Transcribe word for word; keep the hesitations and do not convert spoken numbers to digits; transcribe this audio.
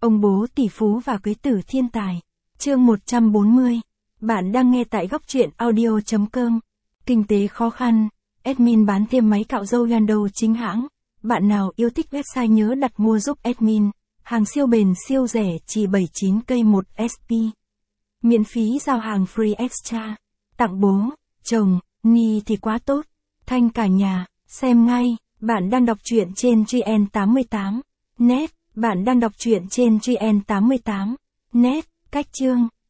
Ông bố tỷ phú và quý tử thiên tài. Chương một trăm bốn mươi. Bạn đang nghe tại góc truyện audio chấm com. Kinh tế khó khăn. Admin bán thêm máy cạo râu Lando chính hãng. Bạn nào yêu thích website nhớ đặt mua giúp admin. Hàng siêu bền siêu rẻ chỉ bảy mươi chín cây một ét pê. Miễn phí giao hàng free extra. Tặng bố, chồng, Nhi thì quá tốt. Thanh cả nhà, xem ngay. Bạn đang đọc truyện trên giê en tám mươi tám. Net. Bạn đang đọc truyện trên giê en tám mươi tám. Net. Cách chương.